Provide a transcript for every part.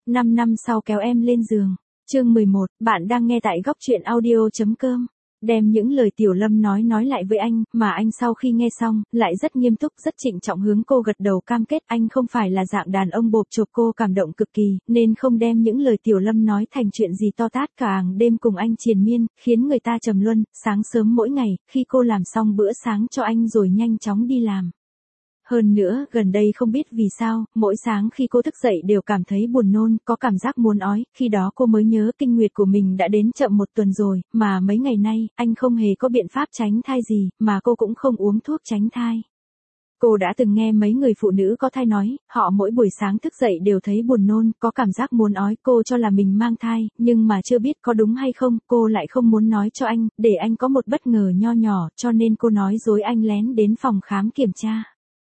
5 năm sau kéo em lên giường. Chương 11, bạn đang nghe tại góc truyện audio.com. Đem những lời Tiểu Lâm nói lại với anh, mà anh sau khi nghe xong, lại rất nghiêm túc, rất trịnh trọng hướng cô gật đầu cam kết anh không phải là dạng đàn ông bộp chộp. Cô cảm động cực kỳ, nên không đem những lời Tiểu Lâm nói thành chuyện gì to tát cả. Hàng đêm cùng anh triền miên, khiến người ta trầm luân. Sáng sớm mỗi ngày, khi cô làm xong bữa sáng cho anh rồi nhanh chóng đi làm. Hơn nữa, gần đây không biết vì sao, mỗi sáng khi cô thức dậy đều cảm thấy buồn nôn, có cảm giác muốn ói, khi đó cô mới nhớ kinh nguyệt của mình đã đến chậm 1 tuần rồi, mà mấy ngày nay, anh không hề có biện pháp tránh thai gì, mà cô cũng không uống thuốc tránh thai. Cô đã từng nghe mấy người phụ nữ có thai nói, họ mỗi buổi sáng thức dậy đều thấy buồn nôn, có cảm giác muốn ói, cô cho là mình mang thai, nhưng mà chưa biết có đúng hay không, cô lại không muốn nói cho anh, để anh có một bất ngờ nho nhỏ, cho nên cô nói dối anh lén đến phòng khám kiểm tra.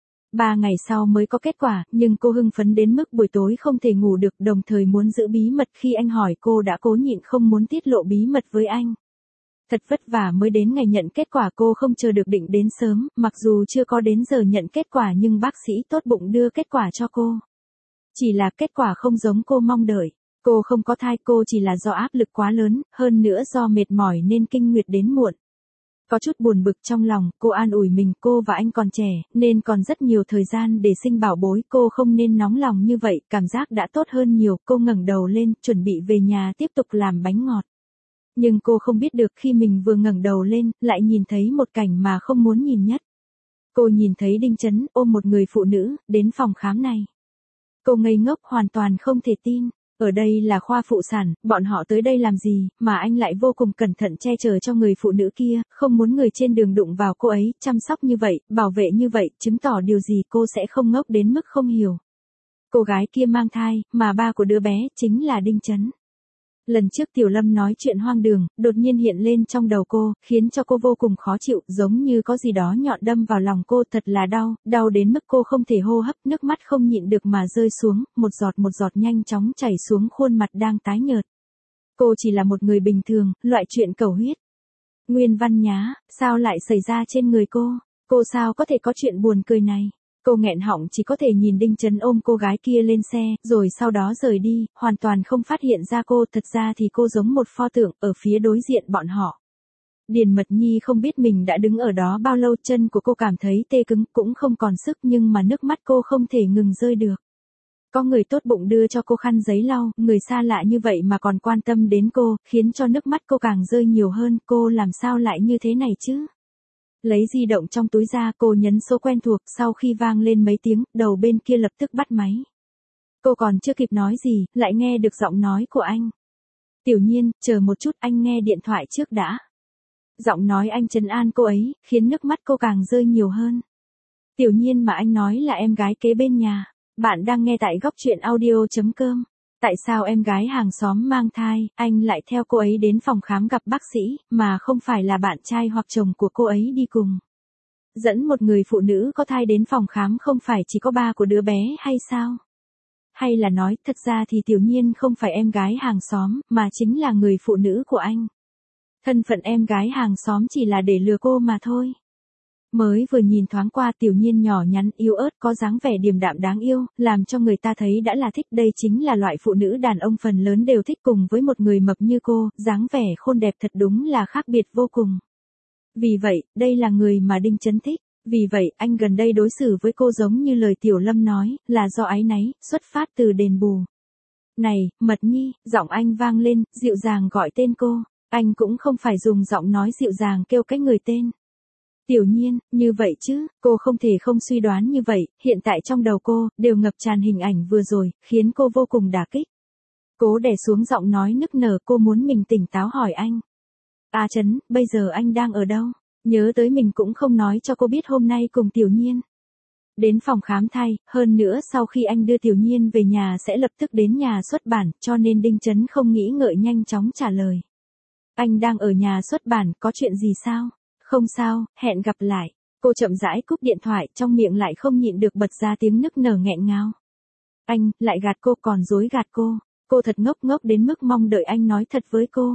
3 ngày sau mới có kết quả, nhưng cô hưng phấn đến mức buổi tối không thể ngủ được, đồng thời muốn giữ bí mật. Khi anh hỏi cô đã cố nhịn không muốn tiết lộ bí mật với anh. Thật vất vả mới đến ngày nhận kết quả, cô không chờ được định đến sớm, mặc dù chưa có đến giờ nhận kết quả nhưng bác sĩ tốt bụng đưa kết quả cho cô. Chỉ là kết quả không giống cô mong đợi. Cô không có thai, cô chỉ là do áp lực quá lớn, hơn nữa do mệt mỏi nên kinh nguyệt đến muộn. Có chút buồn bực trong lòng, cô an ủi mình cô và anh còn trẻ, nên còn rất nhiều thời gian để sinh bảo bối, cô không nên nóng lòng như vậy, cảm giác đã tốt hơn nhiều. Cô ngẩng đầu lên, chuẩn bị về nhà tiếp tục làm bánh ngọt. Nhưng cô không biết được khi mình vừa ngẩng đầu lên, lại nhìn thấy một cảnh mà không muốn nhìn nhất. Cô nhìn thấy Đinh Chấn ôm một người phụ nữ, đến phòng khám này. Cô ngây ngốc hoàn toàn không thể tin. Ở đây là khoa phụ sản, bọn họ tới đây làm gì, mà anh lại vô cùng cẩn thận che chở cho người phụ nữ kia, không muốn người trên đường đụng vào cô ấy, chăm sóc như vậy, bảo vệ như vậy, chứng tỏ điều gì cô sẽ không ngốc đến mức không hiểu. Cô gái kia mang thai, mà ba của đứa bé, chính là Đinh Chấn. Lần trước Tiểu Lâm nói chuyện hoang đường, đột nhiên hiện lên trong đầu cô, khiến cho cô vô cùng khó chịu, giống như có gì đó nhọn đâm vào lòng cô, thật là đau, đau đến mức cô không thể hô hấp, nước mắt không nhịn được mà rơi xuống, một giọt nhanh chóng chảy xuống khuôn mặt đang tái nhợt. Cô chỉ là một người bình thường, loại chuyện cầu huyết. Nguyên văn nhá, sao lại xảy ra trên người cô? Cô sao có thể có chuyện buồn cười này? Cô nghẹn họng chỉ có thể nhìn Đinh Chấn ôm cô gái kia lên xe, rồi sau đó rời đi, hoàn toàn không phát hiện ra cô. Thật ra thì cô giống một pho tượng, ở phía đối diện bọn họ. Điền Mật Nhi không biết mình đã đứng ở đó bao lâu, chân của cô cảm thấy tê cứng, cũng không còn sức, nhưng mà nước mắt cô không thể ngừng rơi được. Có người tốt bụng đưa cho cô khăn giấy lau, người xa lạ như vậy mà còn quan tâm đến cô, khiến cho nước mắt cô càng rơi nhiều hơn. Cô làm sao lại như thế này chứ? Lấy di động trong túi ra, cô nhấn số quen thuộc, sau khi vang lên mấy tiếng, đầu bên kia lập tức bắt máy. Cô còn chưa kịp nói gì, lại nghe được giọng nói của anh. Tiểu Nhiên, chờ một chút, anh nghe điện thoại trước đã. Giọng nói anh trấn an cô ấy, khiến nước mắt cô càng rơi nhiều hơn. Tiểu Nhiên mà anh nói là em gái kế bên nhà. Bạn đang nghe tại góc truyện audio.com. Tại sao em gái hàng xóm mang thai, anh lại theo cô ấy đến phòng khám gặp bác sĩ, mà không phải là bạn trai hoặc chồng của cô ấy đi cùng? Dẫn một người phụ nữ có thai đến phòng khám không phải chỉ có ba của đứa bé hay sao? Hay là nói, thật ra thì Tiểu Nhiên không phải em gái hàng xóm, mà chính là người phụ nữ của anh. Thân phận em gái hàng xóm chỉ là để lừa cô mà thôi. Mới vừa nhìn thoáng qua, Tiểu Nhiên nhỏ nhắn yếu ớt, có dáng vẻ điềm đạm đáng yêu, làm cho người ta thấy đã là thích. Đây chính là loại phụ nữ đàn ông phần lớn đều thích, cùng với một người mập như cô, dáng vẻ khôn đẹp thật đúng là khác biệt vô cùng. Vì vậy, đây là người mà Đinh Chấn thích. Vì vậy, anh gần đây đối xử với cô giống như lời Tiểu Lâm nói, là do áy náy, xuất phát từ đền bù. Này, Mật Nhi, giọng anh vang lên, dịu dàng gọi tên cô. Anh cũng không phải dùng giọng nói dịu dàng kêu cái người tên. Tiểu Nhiên, như vậy chứ, cô không thể không suy đoán như vậy, hiện tại trong đầu cô, đều ngập tràn hình ảnh vừa rồi, khiến cô vô cùng đả kích. Cố đè xuống giọng nói nức nở, cô muốn mình tỉnh táo hỏi anh. A Chấn, bây giờ anh đang ở đâu? Nhớ tới mình cũng không nói cho cô biết hôm nay cùng Tiểu Nhiên đến phòng khám thai, hơn nữa sau khi anh đưa Tiểu Nhiên về nhà sẽ lập tức đến nhà xuất bản, cho nên Đinh Chấn không nghĩ ngợi nhanh chóng trả lời. Anh đang ở nhà xuất bản, có chuyện gì sao? Không sao, hẹn gặp lại. Cô chậm rãi cúp điện thoại, trong miệng lại không nhịn được bật ra tiếng nức nở nghẹn ngào. Anh, lại gạt cô, còn dối gạt cô. Cô thật ngốc ngốc đến mức mong đợi anh nói thật với cô.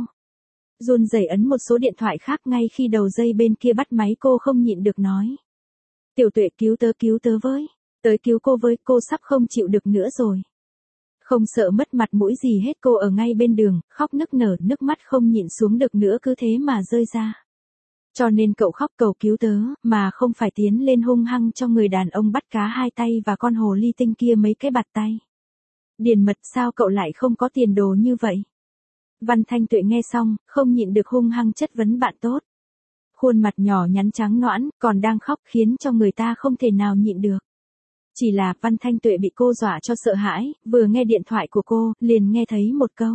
Run rẩy ấn một số điện thoại khác, ngay khi đầu dây bên kia bắt máy cô không nhịn được nói. Tiểu Tuệ, cứu tớ với. Tới cứu cô với, cô sắp không chịu được nữa rồi. Không sợ mất mặt mũi gì hết, cô ở ngay bên đường, khóc nức nở, nước mắt không nhịn xuống được nữa cứ thế mà rơi ra. Cho nên cậu khóc cầu cứu tớ, mà không phải tiến lên hung hăng cho người đàn ông bắt cá hai tay và con hồ ly tinh kia mấy cái bạt tay. Điền Mật, sao cậu lại không có tiền đồ như vậy? Văn Thanh Tuệ nghe xong, không nhịn được hung hăng chất vấn bạn tốt. Khuôn mặt nhỏ nhắn trắng nõn, còn đang khóc khiến cho người ta không thể nào nhịn được. Chỉ là Văn Thanh Tuệ bị cô dọa cho sợ hãi, vừa nghe điện thoại của cô, liền nghe thấy một câu.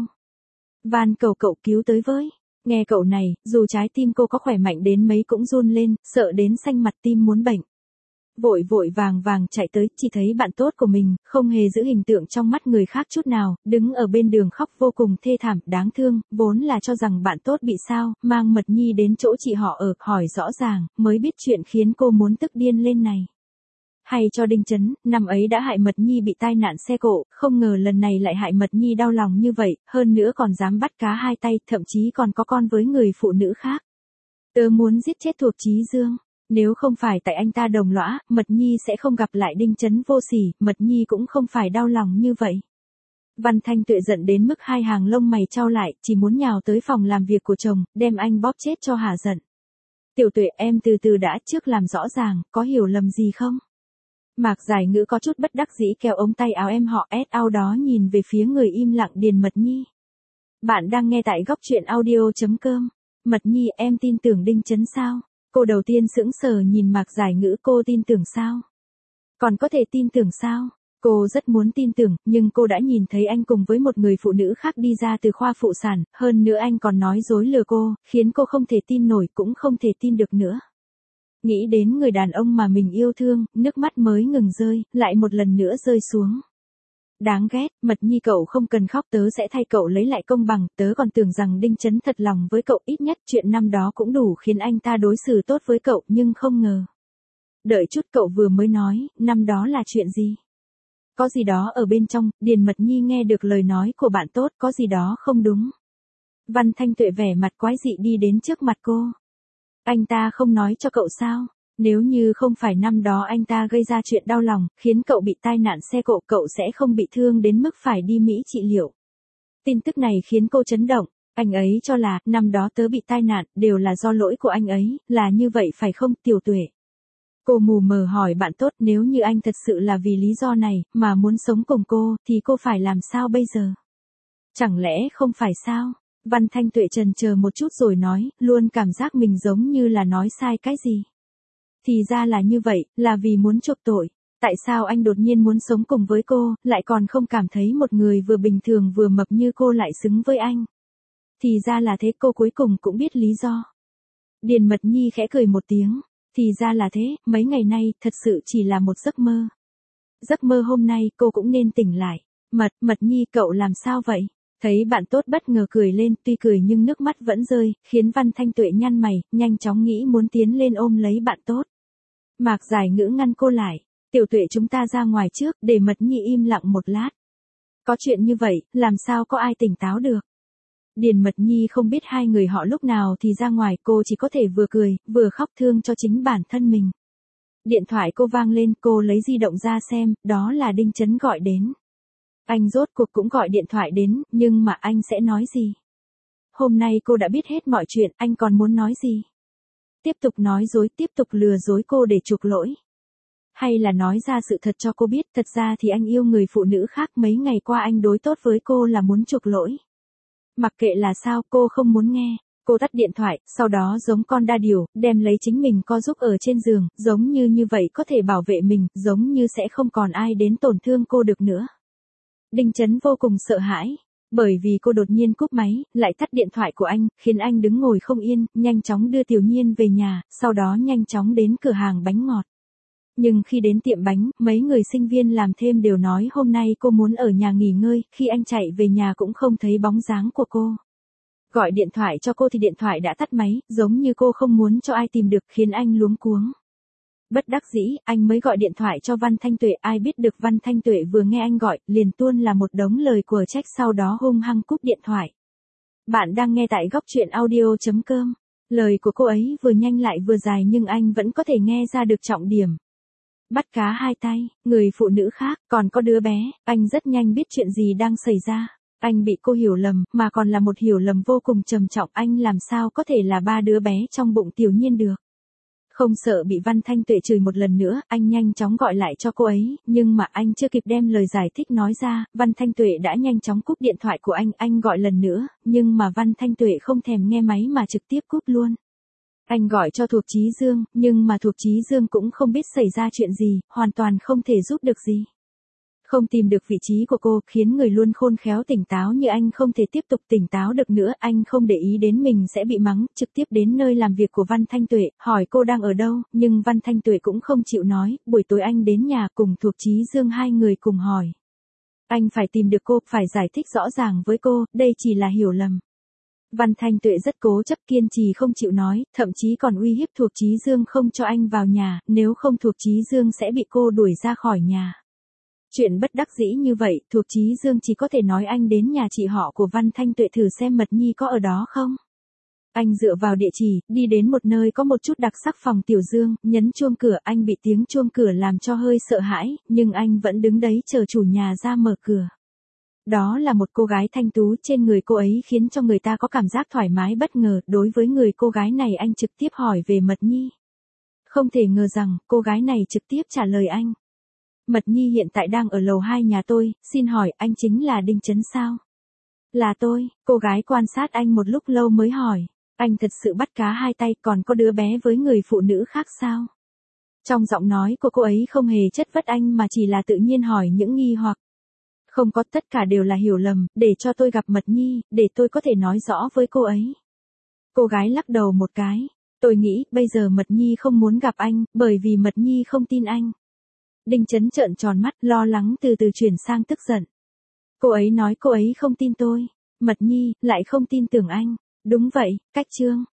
Van cầu cậu cứu tới với. Nghe cậu này, dù trái tim cô có khỏe mạnh đến mấy cũng run lên, sợ đến xanh mặt tim muốn bệnh. Vội vội vàng vàng chạy tới, chỉ thấy bạn tốt của mình, không hề giữ hình tượng trong mắt người khác chút nào, đứng ở bên đường khóc vô cùng thê thảm, đáng thương, vốn là cho rằng bạn tốt bị sao, mang Mật Nhi đến chỗ chị họ ở, hỏi rõ ràng, mới biết chuyện khiến cô muốn tức điên lên này. Hay cho Đinh Chấn, năm ấy đã hại Mật Nhi bị tai nạn xe cộ, không ngờ lần này lại hại Mật Nhi đau lòng như vậy, hơn nữa còn dám bắt cá hai tay, thậm chí còn có con với người phụ nữ khác. Tớ muốn giết chết Thuộc Chí Dương. Nếu không phải tại anh ta đồng lõa, Mật Nhi sẽ không gặp lại Đinh Chấn vô sỉ, Mật Nhi cũng không phải đau lòng như vậy. Văn Thanh Tuệ giận đến mức hai hàng lông mày chau lại, chỉ muốn nhào tới phòng làm việc của chồng, đem anh bóp chết cho hả giận. Tiểu Tuệ, em từ từ đã, trước làm rõ ràng, có hiểu lầm gì không? Mạc Giải Ngữ có chút bất đắc dĩ kéo ống tay áo em họ S.A.U đó nhìn về phía người im lặng Điền Mật Nhi. Bạn đang nghe tại góc truyện audio.com. Mật Nhi, em tin tưởng Đinh Chấn sao? Cô đầu tiên sững sờ nhìn Mạc Giải Ngữ, cô tin tưởng sao? Còn có thể tin tưởng sao? Cô rất muốn tin tưởng, nhưng cô đã nhìn thấy anh cùng với một người phụ nữ khác đi ra từ khoa phụ sản, hơn nữa anh còn nói dối lừa cô, khiến cô không thể tin nổi cũng không thể tin được nữa. Nghĩ đến người đàn ông mà mình yêu thương, nước mắt mới ngừng rơi, lại một lần nữa rơi xuống. Đáng ghét, Mật Nhi cậu không cần khóc, tớ sẽ thay cậu lấy lại công bằng, tớ còn tưởng rằng Đinh Chấn thật lòng với cậu, ít nhất chuyện năm đó cũng đủ khiến anh ta đối xử tốt với cậu, nhưng không ngờ. Đợi chút, cậu vừa mới nói, năm đó là chuyện gì? Có gì đó ở bên trong, Điền Mật Nhi nghe được lời nói của bạn tốt, có gì đó không đúng. Văn Thanh Tuệ vẻ mặt quái dị đi đến trước mặt cô. Anh ta không nói cho cậu sao? Nếu như không phải năm đó anh ta gây ra chuyện đau lòng, khiến cậu bị tai nạn xe cộ, cậu sẽ không bị thương đến mức phải đi Mỹ trị liệu. Tin tức này khiến cô chấn động, anh ấy cho là, năm đó tớ bị tai nạn, đều là do lỗi của anh ấy, là như vậy phải không, Tiểu Tuệ? Cô mù mờ hỏi bạn tốt, nếu như anh thật sự là vì lý do này, mà muốn sống cùng cô, thì cô phải làm sao bây giờ? Chẳng lẽ không phải sao? Văn Thanh Tuệ chần chờ một chút rồi nói, luôn cảm giác mình giống như là nói sai cái gì. Thì ra là như vậy, là vì muốn chuộc tội. Tại sao anh đột nhiên muốn sống cùng với cô, lại còn không cảm thấy một người vừa bình thường vừa mập như cô lại xứng với anh? Thì ra là thế, cô cuối cùng cũng biết lý do. Điền Mật Nhi khẽ cười một tiếng. Thì ra là thế, mấy ngày nay, thật sự chỉ là một giấc mơ. Giấc mơ hôm nay, cô cũng nên tỉnh lại. Mật Nhi, cậu làm sao vậy? Thấy bạn tốt bất ngờ cười lên, tuy cười nhưng nước mắt vẫn rơi, khiến Văn Thanh Tuệ nhăn mày, nhanh chóng nghĩ muốn tiến lên ôm lấy bạn tốt. Mạc Giải Ngữ ngăn cô lại. Tiểu Tuệ, chúng ta ra ngoài trước, để Mật Nhi im lặng một lát. Có chuyện như vậy, làm sao có ai tỉnh táo được? Điền Mật Nhi không biết hai người họ lúc nào thì ra ngoài, cô chỉ có thể vừa cười, vừa khóc thương cho chính bản thân mình. Điện thoại cô vang lên, cô lấy di động ra xem, đó là Đinh Chấn gọi đến. Anh rốt cuộc cũng gọi điện thoại đến, nhưng mà anh sẽ nói gì? Hôm nay cô đã biết hết mọi chuyện, anh còn muốn nói gì? Tiếp tục nói dối, tiếp tục lừa dối cô để chuộc lỗi. Hay là nói ra sự thật cho cô biết, thật ra thì anh yêu người phụ nữ khác, mấy ngày qua anh đối tốt với cô là muốn chuộc lỗi. Mặc kệ là sao, cô không muốn nghe. Cô tắt điện thoại, sau đó giống con đa điểu, đem lấy chính mình co giúp ở trên giường, giống như vậy có thể bảo vệ mình, giống như sẽ không còn ai đến tổn thương cô được nữa. Đinh Chấn vô cùng sợ hãi, bởi vì cô đột nhiên cúp máy, lại tắt điện thoại của anh, khiến anh đứng ngồi không yên, nhanh chóng đưa Tiểu Nhiên về nhà, sau đó nhanh chóng đến cửa hàng bánh ngọt. Nhưng khi đến tiệm bánh, mấy người sinh viên làm thêm đều nói hôm nay cô muốn ở nhà nghỉ ngơi, khi anh chạy về nhà cũng không thấy bóng dáng của cô. Gọi điện thoại cho cô thì điện thoại đã tắt máy, giống như cô không muốn cho ai tìm được, khiến anh luống cuống. Bất đắc dĩ, anh mới gọi điện thoại cho Văn Thanh Tuệ, ai biết được Văn Thanh Tuệ vừa nghe anh gọi, liền tuôn là một đống lời của trách, sau đó hung hăng cúp điện thoại. Bạn đang nghe tại góc truyện audio.com. Lời của cô ấy vừa nhanh lại vừa dài nhưng anh vẫn có thể nghe ra được trọng điểm. Bắt cá hai tay, người phụ nữ khác, còn có đứa bé, anh rất nhanh biết chuyện gì đang xảy ra. Anh bị cô hiểu lầm, mà còn là một hiểu lầm vô cùng trầm trọng, anh làm sao có thể là ba đứa bé trong bụng Tiểu Nhiên được. Không sợ bị Văn Thanh Tuệ chửi một lần nữa, anh nhanh chóng gọi lại cho cô ấy, nhưng mà anh chưa kịp đem lời giải thích nói ra, Văn Thanh Tuệ đã nhanh chóng cúp điện thoại của anh gọi lần nữa, nhưng mà Văn Thanh Tuệ không thèm nghe máy mà trực tiếp cúp luôn. Anh gọi cho Thuộc Chí Dương, nhưng mà Thuộc Chí Dương cũng không biết xảy ra chuyện gì, hoàn toàn không thể giúp được gì. Không tìm được vị trí của cô, khiến người luôn khôn khéo tỉnh táo như anh không thể tiếp tục tỉnh táo được nữa, anh không để ý đến mình sẽ bị mắng, trực tiếp đến nơi làm việc của Văn Thanh Tuệ, hỏi cô đang ở đâu, nhưng Văn Thanh Tuệ cũng không chịu nói, buổi tối anh đến nhà cùng Thuộc Chí Dương hai người cùng hỏi. Anh phải tìm được cô, phải giải thích rõ ràng với cô, đây chỉ là hiểu lầm. Văn Thanh Tuệ rất cố chấp kiên trì không chịu nói, thậm chí còn uy hiếp Thuộc Chí Dương không cho anh vào nhà, nếu không Thuộc Chí Dương sẽ bị cô đuổi ra khỏi nhà. Chuyện bất đắc dĩ như vậy, Thuộc Chí Dương chỉ có thể nói anh đến nhà chị họ của Văn Thanh Tuệ thử xem Mật Nhi có ở đó không. Anh dựa vào địa chỉ, đi đến một nơi có một chút đặc sắc phòng Tiểu Dương, nhấn chuông cửa, anh bị tiếng chuông cửa làm cho hơi sợ hãi, nhưng anh vẫn đứng đấy chờ chủ nhà ra mở cửa. Đó là một cô gái thanh tú, trên người cô ấy khiến cho người ta có cảm giác thoải mái bất ngờ, đối với người cô gái này anh trực tiếp hỏi về Mật Nhi. Không thể ngờ rằng, cô gái này trực tiếp trả lời anh. Mật Nhi hiện tại đang ở lầu 2 nhà tôi, xin hỏi anh chính là Đinh Chấn sao? Là tôi, cô gái quan sát anh một lúc lâu mới hỏi, anh thật sự bắt cá hai tay còn có đứa bé với người phụ nữ khác sao? Trong giọng nói của cô ấy không hề chất vấn anh mà chỉ là tự nhiên hỏi những nghi hoặc. Không có, tất cả đều là hiểu lầm, để cho tôi gặp Mật Nhi, để tôi có thể nói rõ với cô ấy. Cô gái lắc đầu một cái, tôi nghĩ bây giờ Mật Nhi không muốn gặp anh, bởi vì Mật Nhi không tin anh. Đinh Chấn trợn tròn mắt, lo lắng từ từ chuyển sang tức giận. Cô ấy nói cô ấy không tin tôi. Mật Nhi, lại không tin tưởng anh. Đúng vậy, cách Trương.